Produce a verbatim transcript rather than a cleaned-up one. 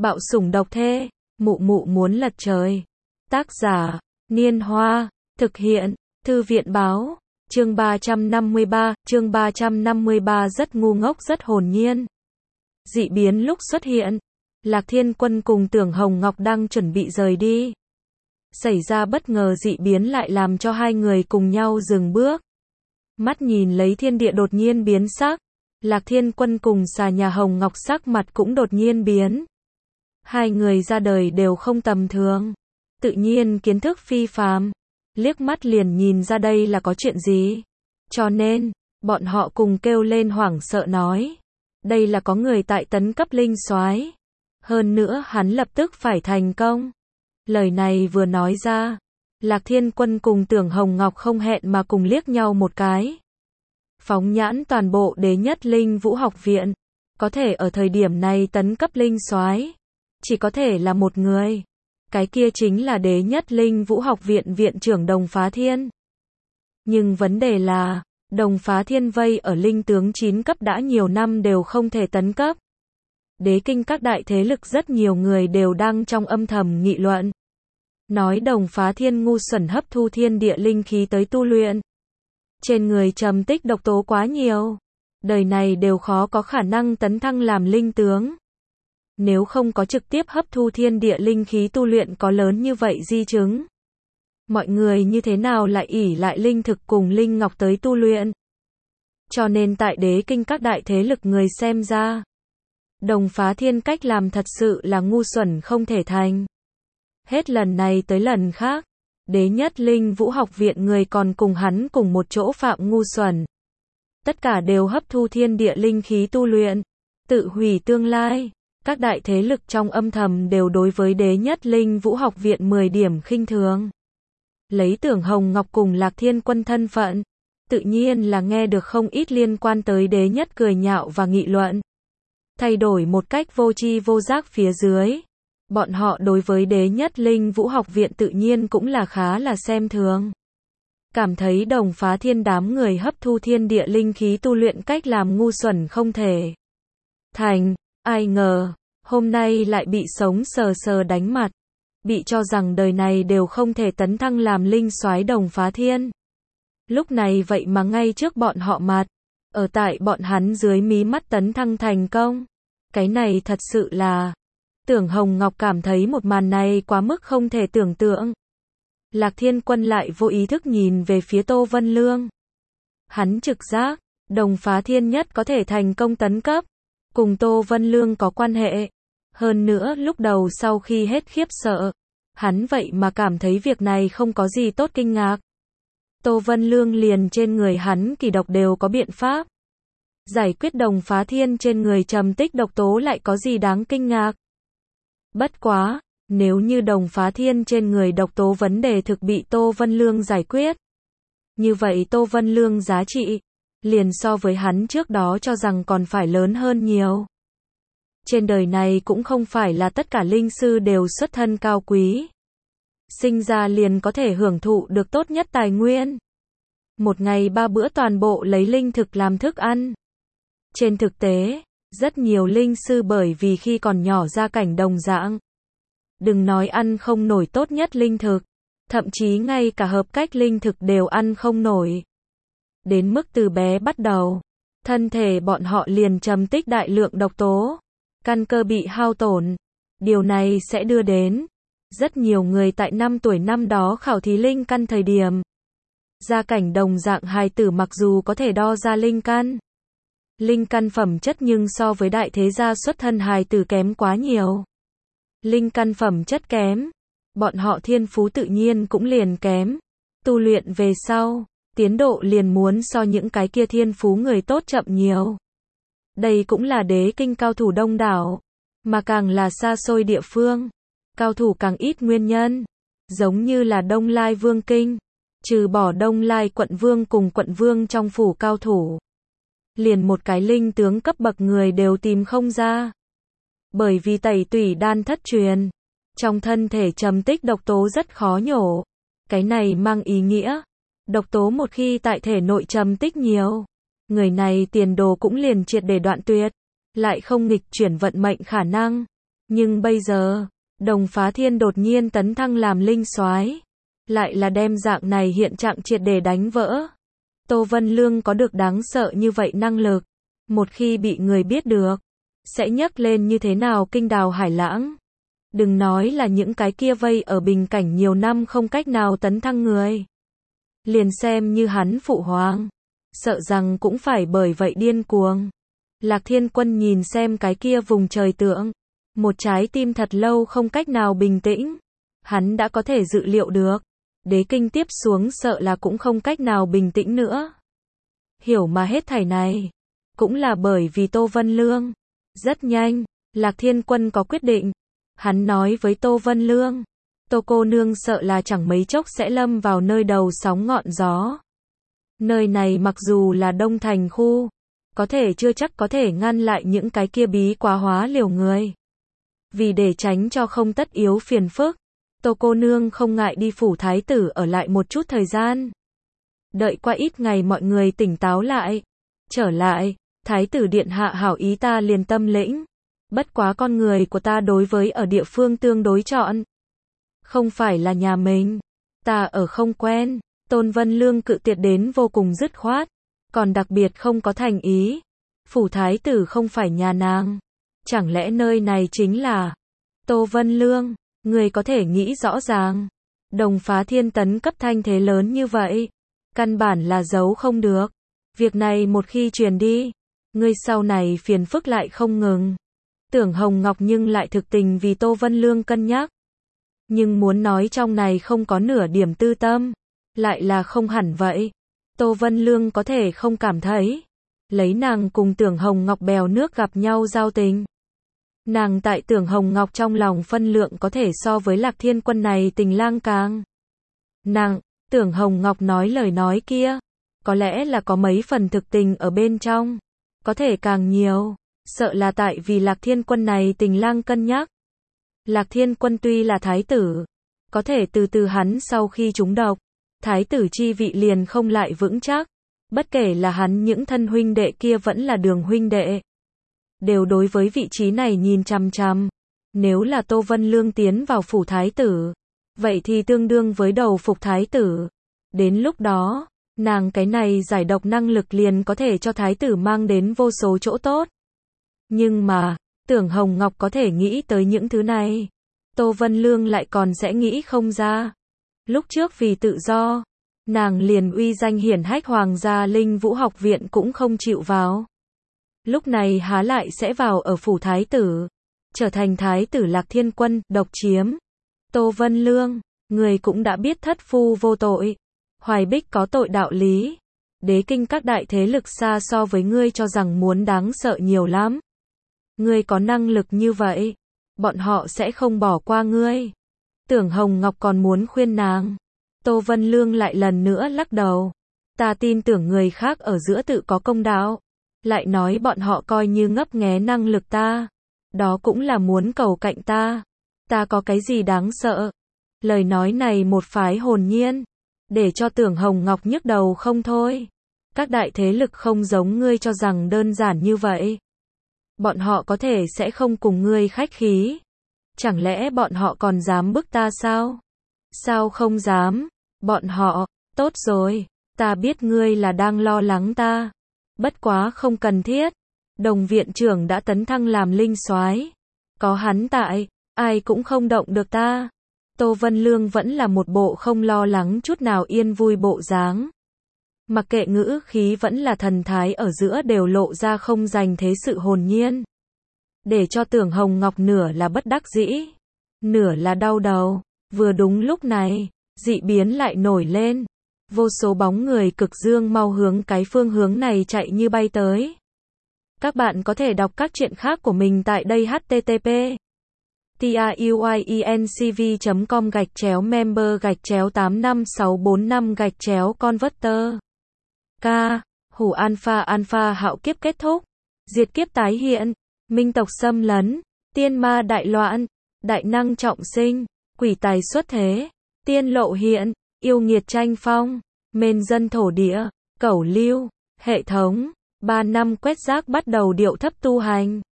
Bạo sủng độc thê, mụ mụ muốn lật trời. Tác giả, Niên Hoa, thực hiện, Thư viện Báo, chương ba trăm năm mươi ba, chương ba trăm năm mươi ba rất ngu ngốc rất hồn nhiên. Dị biến lúc xuất hiện, Lạc Thiên Quân cùng Tưởng Hồng Ngọc đang chuẩn bị rời đi. Xảy ra bất ngờ dị biến lại làm cho hai người cùng nhau dừng bước. Mắt nhìn lấy thiên địa đột nhiên biến sắc, Lạc Thiên Quân cùng xà nhà Hồng Ngọc sắc mặt cũng đột nhiên biến. Hai người ra đời đều không tầm thường, tự nhiên kiến thức phi phàm, liếc mắt liền nhìn ra đây là có chuyện gì. Cho nên, bọn họ cùng kêu lên hoảng sợ nói, đây là có người tại tấn cấp linh soái. Hơn nữa hắn lập tức phải thành công. Lời này vừa nói ra, Lạc Thiên Quân cùng Tưởng Hồng Ngọc không hẹn mà cùng liếc nhau một cái. Phóng nhãn toàn bộ Đế Nhất Linh Vũ Học Viện, có thể ở thời điểm này tấn cấp linh soái, chỉ có thể là một người. Cái kia chính là Đế Nhất Linh Vũ Học Viện viện trưởng Đồng Phá Thiên. Nhưng vấn đề là, Đồng Phá Thiên vây ở linh tướng chín cấp đã nhiều năm đều không thể tấn cấp. Đế kinh các đại thế lực rất nhiều người đều đang trong âm thầm nghị luận. Nói Đồng Phá Thiên ngu xuẩn hấp thu thiên địa linh khí tới tu luyện. Trên người trầm tích độc tố quá nhiều. Đời này đều khó có khả năng tấn thăng làm linh tướng. Nếu không có trực tiếp hấp thu thiên địa linh khí tu luyện có lớn như vậy di chứng. Mọi người như thế nào lại ỷ lại linh thực cùng linh ngọc tới tu luyện. Cho nên tại đế kinh các đại thế lực người xem ra, Đồng Phá Thiên cách làm thật sự là ngu xuẩn không thể thành. Hết lần này tới lần khác, Đế Nhất Linh Vũ Học Viện người còn cùng hắn cùng một chỗ phạm ngu xuẩn. Tất cả đều hấp thu thiên địa linh khí tu luyện, tự hủy tương lai. Các đại thế lực trong âm thầm đều đối với Đế Nhất Linh Vũ Học Viện mười điểm khinh thường. Lấy Tưởng Hồng Ngọc cùng Lạc Thiên Quân thân phận, tự nhiên là nghe được không ít liên quan tới Đế Nhất cười nhạo và nghị luận. Thay đổi một cách vô tri vô giác phía dưới, bọn họ đối với Đế Nhất Linh Vũ Học Viện tự nhiên cũng là khá là xem thường. Cảm thấy Đồng Phá Thiên đám người hấp thu thiên địa linh khí tu luyện cách làm ngu xuẩn không thể thành. Ai ngờ, hôm nay lại bị sống sờ sờ đánh mặt. Bị cho rằng đời này đều không thể tấn thăng làm linh soái Đồng Phá Thiên. Lúc này vậy mà ngay trước bọn họ mặt, ở tại bọn hắn dưới mí mắt tấn thăng thành công. Cái này thật sự là... Tưởng Hồng Ngọc cảm thấy một màn này quá mức không thể tưởng tượng. Lạc Thiên Quân lại vô ý thức nhìn về phía Tô Vân Lương. Hắn trực giác, Đồng Phá Thiên nhất có thể thành công tấn cấp. Cùng Tô Vân Lương có quan hệ. Hơn nữa lúc đầu sau khi hết khiếp sợ, hắn vậy mà cảm thấy việc này không có gì tốt kinh ngạc. Tô Vân Lương liền trên người hắn kỳ độc đều có biện pháp. Giải quyết Đồng Phá Thiên trên người trầm tích độc tố lại có gì đáng kinh ngạc. Bất quá, nếu như Đồng Phá Thiên trên người độc tố vấn đề thực bị Tô Vân Lương giải quyết. Như vậy Tô Vân Lương giá trị liền so với hắn trước đó cho rằng còn phải lớn hơn nhiều. Trên đời này cũng không phải là tất cả linh sư đều xuất thân cao quý. Sinh ra liền có thể hưởng thụ được tốt nhất tài nguyên. Một ngày ba bữa toàn bộ lấy linh thực làm thức ăn. Trên thực tế, rất nhiều linh sư bởi vì khi còn nhỏ gia cảnh đồng dạng. Đừng nói ăn không nổi tốt nhất linh thực, thậm chí ngay cả hợp cách linh thực đều ăn không nổi. Đến mức từ bé bắt đầu, thân thể bọn họ liền trầm tích đại lượng độc tố, căn cơ bị hao tổn. Điều này sẽ đưa đến rất nhiều người tại năm tuổi năm đó khảo thí linh căn thời điểm. Gia cảnh đồng dạng hài tử mặc dù có thể đo ra linh căn, linh căn phẩm chất nhưng so với đại thế gia xuất thân hài tử kém quá nhiều. Linh căn phẩm chất kém, bọn họ thiên phú tự nhiên cũng liền kém. Tu luyện về sau, tiến độ liền muốn so những cái kia thiên phú người tốt chậm nhiều. Đây cũng là đế kinh cao thủ đông đảo, mà càng là xa xôi địa phương, cao thủ càng ít nguyên nhân. Giống như là Đông Lai Vương Kinh, trừ bỏ Đông Lai quận vương cùng quận vương trong phủ cao thủ, liền một cái linh tướng cấp bậc người đều tìm không ra. Bởi vì tẩy tủy đan thất truyền, trong thân thể trầm tích độc tố rất khó nhổ. Cái này mang ý nghĩa, độc tố một khi tại thể nội trầm tích nhiều, người này tiền đồ cũng liền triệt để đoạn tuyệt, lại không nghịch chuyển vận mệnh khả năng. Nhưng bây giờ, Đồng Phá Thiên đột nhiên tấn thăng làm linh soái, lại là đem dạng này hiện trạng triệt để đánh vỡ. Tô Vân Lương có được đáng sợ như vậy năng lực, một khi bị người biết được, sẽ nhấc lên như thế nào kinh đào hải lãng. Đừng nói là những cái kia vây ở bình cảnh nhiều năm không cách nào tấn thăng người. Liền xem như hắn phụ hoàng, sợ rằng cũng phải bởi vậy điên cuồng. Lạc Thiên Quân nhìn xem cái kia vùng trời tượng, một trái tim thật lâu không cách nào bình tĩnh. Hắn đã có thể dự liệu được, đế kinh tiếp xuống sợ là cũng không cách nào bình tĩnh nữa. Hiểu mà hết thảy này, cũng là bởi vì Tô Vân Lương. Rất nhanh, Lạc Thiên Quân có quyết định. Hắn nói với Tô Vân Lương, Tô cô nương sợ là chẳng mấy chốc sẽ lâm vào nơi đầu sóng ngọn gió. Nơi này mặc dù là Đông Thành khu, có thể chưa chắc có thể ngăn lại những cái kia bí quá hóa liều người. Vì để tránh cho không tất yếu phiền phức, Tô cô nương không ngại đi phủ thái tử ở lại một chút thời gian. Đợi qua ít ngày mọi người tỉnh táo lại, trở lại, thái tử điện hạ hảo ý ta liền tâm lĩnh. Bất quá con người của ta đối với ở địa phương tương đối chọn. Không phải là nhà mình. Ta ở không quen. Tôn Vân Lương cự tuyệt đến vô cùng dứt khoát. Còn đặc biệt không có thành ý. Phủ thái tử không phải nhà nàng. Chẳng lẽ nơi này chính là Tô Vân Lương. Người có thể nghĩ rõ ràng. Đồng Phá Thiên tấn cấp thanh thế lớn như vậy. Căn bản là giấu không được. Việc này một khi truyền đi, ngươi sau này phiền phức lại không ngừng. Tưởng Hồng Ngọc nhưng lại thực tình vì Tô Vân Lương cân nhắc. Nhưng muốn nói trong này không có nửa điểm tư tâm, lại là không hẳn vậy. Tô Vân Lương có thể không cảm thấy. Lấy nàng cùng Tưởng Hồng Ngọc bèo nước gặp nhau giao tình. Nàng tại Tưởng Hồng Ngọc trong lòng phân lượng có thể so với Lạc Thiên Quân này tình lang càng nặng. Tưởng Hồng Ngọc nói lời nói kia, có lẽ là có mấy phần thực tình ở bên trong. Có thể càng nhiều, sợ là tại vì Lạc Thiên Quân này tình lang cân nhắc. Lạc Thiên Quân tuy là thái tử, có thể từ từ hắn sau khi trúng độc, thái tử chi vị liền không lại vững chắc. Bất kể là hắn những thân huynh đệ kia vẫn là Đường huynh đệ, đều đối với vị trí này nhìn chằm chằm. Nếu là Tô Vân Lương tiến vào phủ thái tử, vậy thì tương đương với đầu phục thái tử. Đến lúc đó, nàng cái này giải độc năng lực liền có thể cho thái tử mang đến vô số chỗ tốt. Nhưng mà, Tưởng Hồng Ngọc có thể nghĩ tới những thứ này, Tô Vân Lương lại còn sẽ nghĩ không ra. Lúc trước vì tự do, nàng liền uy danh hiển hách Hoàng gia Linh Vũ học viện cũng không chịu vào. Lúc này há lại sẽ vào ở phủ thái tử, trở thành thái tử Lạc Thiên Quân, độc chiếm Tô Vân Lương. Người cũng đã biết thất phu vô tội, Hoài Bích có tội đạo lý. Đế kinh các đại thế lực xa so với ngươi cho rằng muốn đáng sợ nhiều lắm. Ngươi có năng lực như vậy, bọn họ sẽ không bỏ qua ngươi. Tưởng Hồng Ngọc còn muốn khuyên nàng. Tô Vân Lương lại lần nữa lắc đầu. Ta tin tưởng người khác ở giữa tự có công đạo. Lại nói bọn họ coi như ngấp nghé năng lực ta. Đó cũng là muốn cầu cạnh ta. Ta có cái gì đáng sợ? Lời nói này một phái hồn nhiên, để cho Tưởng Hồng Ngọc nhức đầu không thôi. Các đại thế lực không giống ngươi cho rằng đơn giản như vậy. Bọn họ có thể sẽ không cùng ngươi khách khí. Chẳng lẽ bọn họ còn dám bức ta sao? Sao không dám? Bọn họ, tốt rồi, ta biết ngươi là đang lo lắng ta. Bất quá không cần thiết. Đồng viện trưởng đã tấn thăng làm linh soái. Có hắn tại, ai cũng không động được ta. Tô Vân Lương vẫn là một bộ không lo lắng chút nào yên vui bộ dáng. Mặc kệ ngữ khí vẫn là thần thái ở giữa đều lộ ra không dành thế sự hồn nhiên. Để cho Tưởng Hồng Ngọc nửa là bất đắc dĩ, nửa là đau đầu. Vừa đúng lúc này, dị biến lại nổi lên. Vô số bóng người cực dương mau hướng cái phương hướng này chạy như bay tới. Các bạn có thể đọc các truyện khác của mình tại đây h t t p truyencv chấm com gạch chéo member gạch chéo tám năm sáu bốn năm gạch chéo converter. K. Hủ alpha alpha hạo kiếp kết thúc. Diệt kiếp tái hiện. Minh tộc xâm lấn. Tiên ma đại loạn. Đại năng trọng sinh. Quỷ tài xuất thế. Tiên lộ hiện. Yêu nghiệt tranh phong. Mên dân thổ địa. Cẩu lưu. Hệ thống. Ba năm quét rác bắt đầu điệu thấp tu hành.